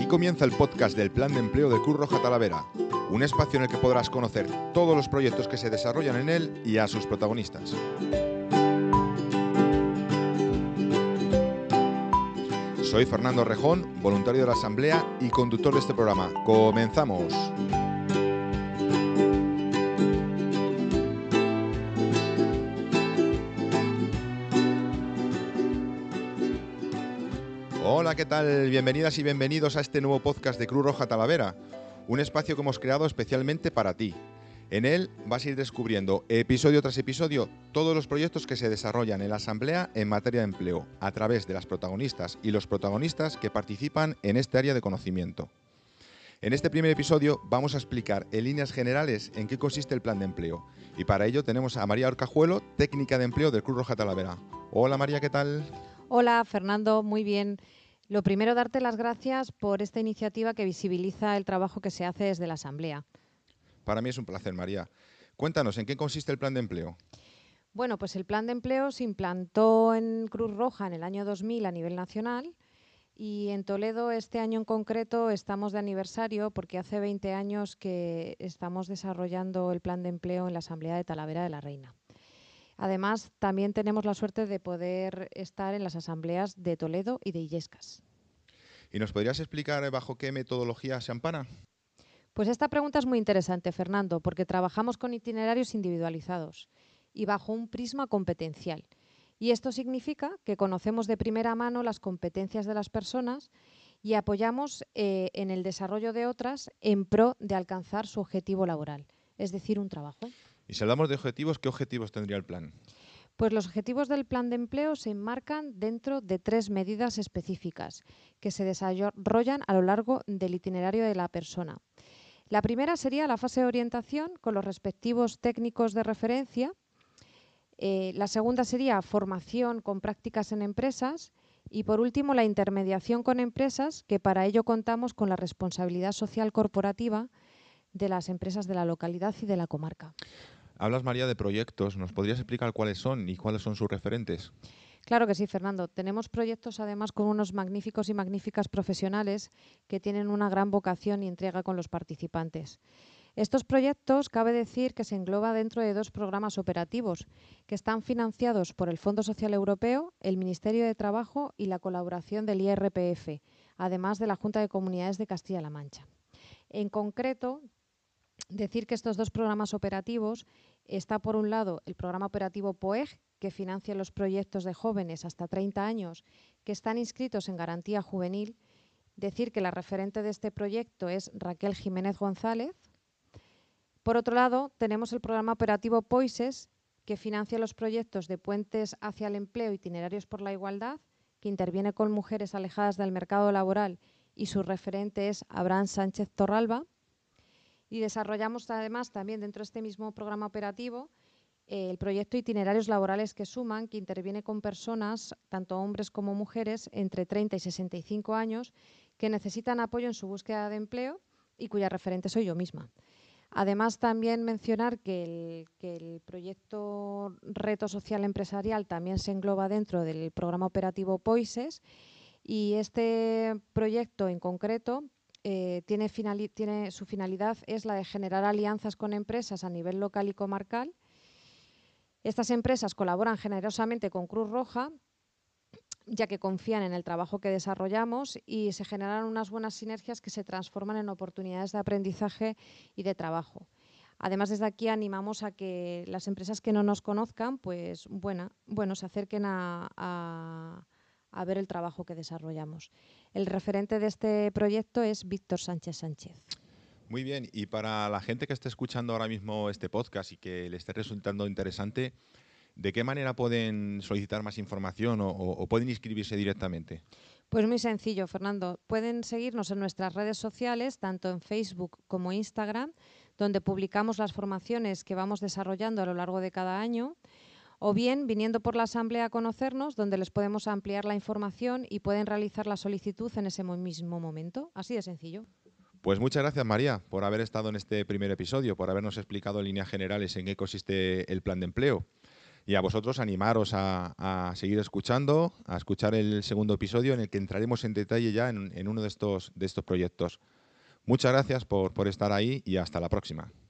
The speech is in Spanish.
Aquí comienza el podcast del Plan de Empleo de Cruz Roja Talavera, un espacio en el que podrás conocer todos los proyectos que se desarrollan en él y a sus protagonistas. Soy Fernando Rejón, voluntario de la Asamblea y conductor de este programa. ¡Comenzamos! Hola, ¿qué tal? Bienvenidas y bienvenidos a este nuevo podcast de Cruz Roja Talavera, un espacio que hemos creado especialmente para ti. En él vas a ir descubriendo, episodio tras episodio, todos los proyectos que se desarrollan en la Asamblea en materia de empleo, a través de las protagonistas y los protagonistas que participan en este área de conocimiento. En este primer episodio vamos a explicar en líneas generales en qué consiste el plan de empleo. Y para ello tenemos a María Orcajuelo, técnica de empleo del Cruz Roja Talavera. Hola María, ¿qué tal? Hola Fernando, muy bien. Lo primero, darte las gracias por esta iniciativa que visibiliza el trabajo que se hace desde la Asamblea. Para mí es un placer, María. Cuéntanos, ¿en qué consiste el plan de empleo? Bueno, pues el plan de empleo se implantó en Cruz Roja en el año 2000 a nivel nacional y en Toledo este año en concreto estamos de aniversario porque hace 20 años que estamos desarrollando el plan de empleo en la Asamblea de Talavera de la Reina. Además, también tenemos la suerte de poder estar en las asambleas de Toledo y de Illescas. ¿Y nos podrías explicar bajo qué metodología se ampara? Pues esta pregunta es muy interesante, Fernando, porque trabajamos con itinerarios individualizados y bajo un prisma competencial. Y esto significa que conocemos de primera mano las competencias de las personas y apoyamos en el desarrollo de otras en pro de alcanzar su objetivo laboral, es decir, un trabajo. Y si hablamos de objetivos, ¿qué objetivos tendría el plan? Pues los objetivos del plan de empleo se enmarcan dentro de 3 medidas específicas que se desarrollan a lo largo del itinerario de la persona. La primera sería la fase de orientación con los respectivos técnicos de referencia. La segunda sería formación con prácticas en empresas. Y por último, la intermediación con empresas, que para ello contamos con la responsabilidad social corporativa de las empresas de la localidad y de la comarca. Hablas, María, de proyectos. ¿Nos podrías explicar cuáles son y cuáles son sus referentes? Claro que sí, Fernando. Tenemos proyectos además con unos magníficos y magníficas profesionales que tienen una gran vocación y entrega con los participantes. Estos proyectos, cabe decir que se engloba dentro de 2 programas operativos que están financiados por el Fondo Social Europeo, el Ministerio de Trabajo y la colaboración del IRPF, además de la Junta de Comunidades de Castilla-La Mancha. En concreto, decir que estos 2 programas operativos está por un lado el programa operativo POEG, que financia los proyectos de jóvenes hasta 30 años que están inscritos en garantía juvenil. Decir que la referente de este proyecto es Raquel Jiménez González. Por otro lado, tenemos el programa operativo POISES, que financia los proyectos de puentes hacia el empleo, itinerarios por la igualdad, que interviene con mujeres alejadas del mercado laboral y su referente es Abraham Sánchez Torralba. Y desarrollamos además también dentro de este mismo programa operativo el proyecto Itinerarios Laborales que Suman, que interviene con personas, tanto hombres como mujeres, entre 30 y 65 años, que necesitan apoyo en su búsqueda de empleo y cuya referente soy yo misma. Además, también mencionar que el proyecto Reto Social Empresarial también se engloba dentro del programa operativo POISES y este proyecto en concreto su finalidad es la de generar alianzas con empresas a nivel local y comarcal. Estas empresas colaboran generosamente con Cruz Roja, ya que confían en el trabajo que desarrollamos y se generan unas buenas sinergias que se transforman en oportunidades de aprendizaje y de trabajo. Además, desde aquí animamos a que las empresas que no nos conozcan, pues se acerquen a ver el trabajo que desarrollamos. El referente de este proyecto es Víctor Sánchez Sánchez. Muy bien, y para la gente que esté escuchando ahora mismo este podcast y que le esté resultando interesante, ¿de qué manera pueden solicitar más información o pueden inscribirse directamente? Pues muy sencillo, Fernando. Pueden seguirnos en nuestras redes sociales, tanto en Facebook como Instagram, donde publicamos las formaciones que vamos desarrollando a lo largo de cada año, o bien viniendo por la Asamblea a conocernos, donde les podemos ampliar la información y pueden realizar la solicitud en ese mismo momento. Así de sencillo. Pues muchas gracias, María, por haber estado en este primer episodio, por habernos explicado en líneas generales en qué consiste el plan de empleo. Y a vosotros animaros a seguir escuchando, a escuchar el segundo episodio en el que entraremos en detalle ya en uno de estos proyectos. Muchas gracias por estar ahí y hasta la próxima.